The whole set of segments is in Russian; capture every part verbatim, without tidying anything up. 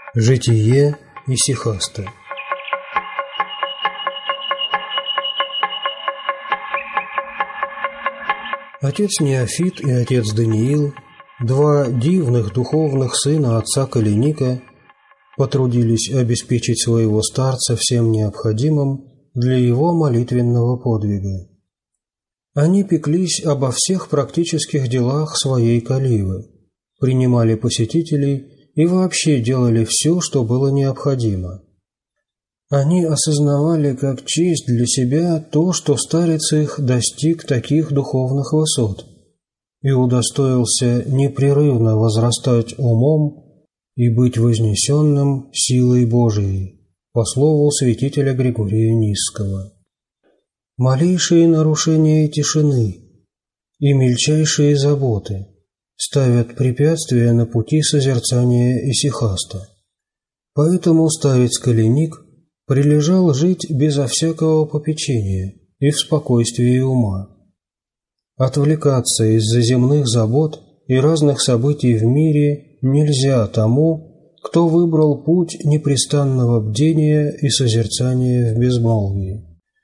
Житие Исихаста. Отец Неофит и отец Даниил, два дивных духовных сына отца Калиника, потрудились обеспечить своего старца всем необходимым для его молитвенного подвига. Они пеклись обо всех практических делах своей каливы, принимали посетителей и вообще делали все, что было необходимо. Они осознавали как честь для себя то, что старец их достиг таких духовных высот и удостоился непрерывно возрастать умом и быть вознесенным силой Божией, по слову святителя Григория Нисского. Малейшие нарушения тишины и мельчайшие заботы ставят препятствия на пути созерцания Исихаста. Поэтому старец Калиник прилежал жить безо всякого попечения и в спокойствии ума. Отвлекаться из-за земных забот и разных событий в мире нельзя тому, кто выбрал путь непрестанного бдения и созерцания в безмолвии.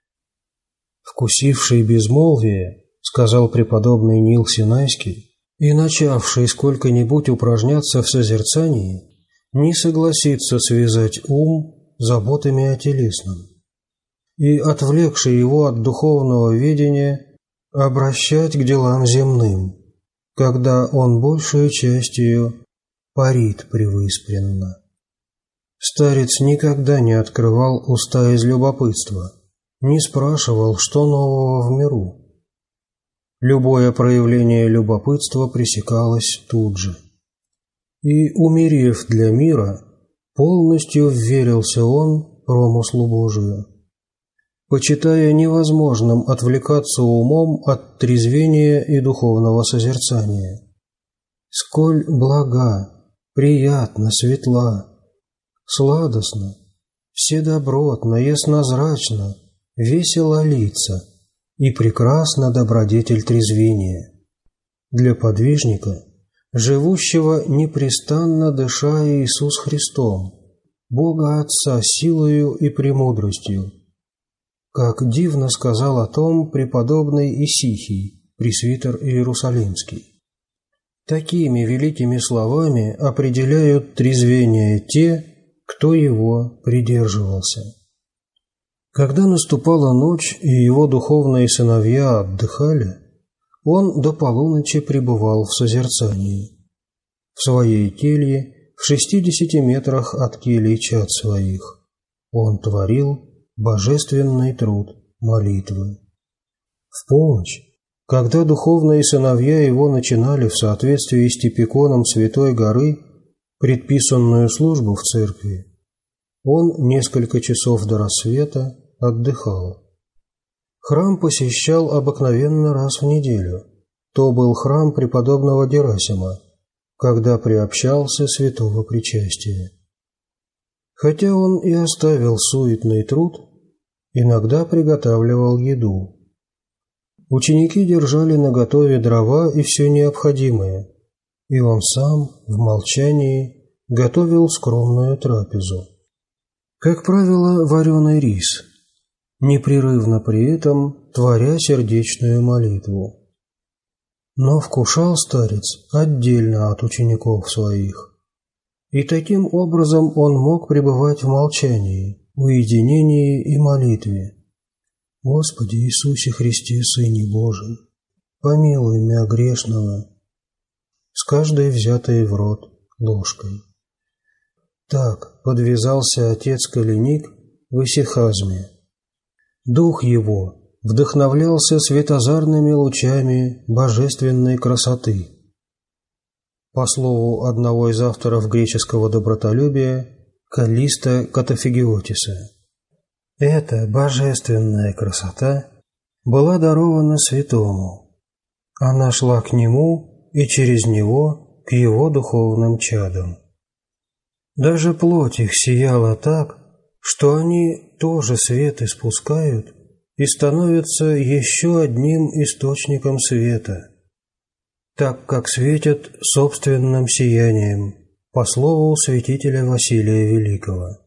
«Вкусивший безмолвие, — сказал преподобный Нил Синайский, — и начавший сколько-нибудь упражняться в созерцании, не согласится связать ум заботами о телесном, и, отвлекший его от духовного ведения, обращать к делам земным, когда он большую частью парит привыспренно». Старец никогда не открывал уста из любопытства, не спрашивал, что нового в миру. Любое проявление любопытства пресекалось тут же. И, умерев для мира, полностью вверился он промыслу Божию, почитая невозможным отвлекаться умом от трезвения и духовного созерцания. Сколь блага, приятна, светла, сладостна, вседобротна, яснозрачна, весело лица и прекрасна добродетель трезвения. Для подвижника, живущего непрестанно дыша Иисус Христом, Бога Отца силою и премудростью, как дивно сказал о том преподобный Исихий, пресвитер Иерусалимский. Такими великими словами определяют трезвение те, кто его придерживался. Когда наступала ночь и его духовные сыновья отдыхали, он до полуночи пребывал в созерцании. В своей келье, в шестидесяти метрах от келий чад своих, он творил божественный труд молитвы. В полночь, когда духовные сыновья его начинали в соответствии с типиконом Святой горы предписанную службу в церкви, он несколько часов до рассвета отдыхал. Храм посещал обыкновенно раз в неделю. То был храм преподобного Герасима, когда приобщался святого причастия. Хотя он и оставил суетный труд, иногда приготавливал еду. Ученики держали наготове дрова и все необходимое, и он сам в молчании готовил скромную трапезу. Как правило, вареный рис, непрерывно при этом творя сердечную молитву. Но вкушал старец отдельно от учеников своих, и таким образом он мог пребывать в молчании, уединении и молитве. «Господи Иисусе Христе, Сыне Божий, помилуй мя грешного», с каждой взятой в рот ложкой. Так подвязался отец Калиник в исихазме. Дух его вдохновлялся светозарными лучами божественной красоты. По слову одного из авторов греческого добротолюбия, Каллиста Катафигиотиса, эта божественная красота была дарована святому. Она шла к нему и через него к его духовным чадам. Даже плоть их сияла так, что они тоже свет испускают и становятся еще одним источником света, так как светят собственным сиянием, по слову святителя Василия Великого.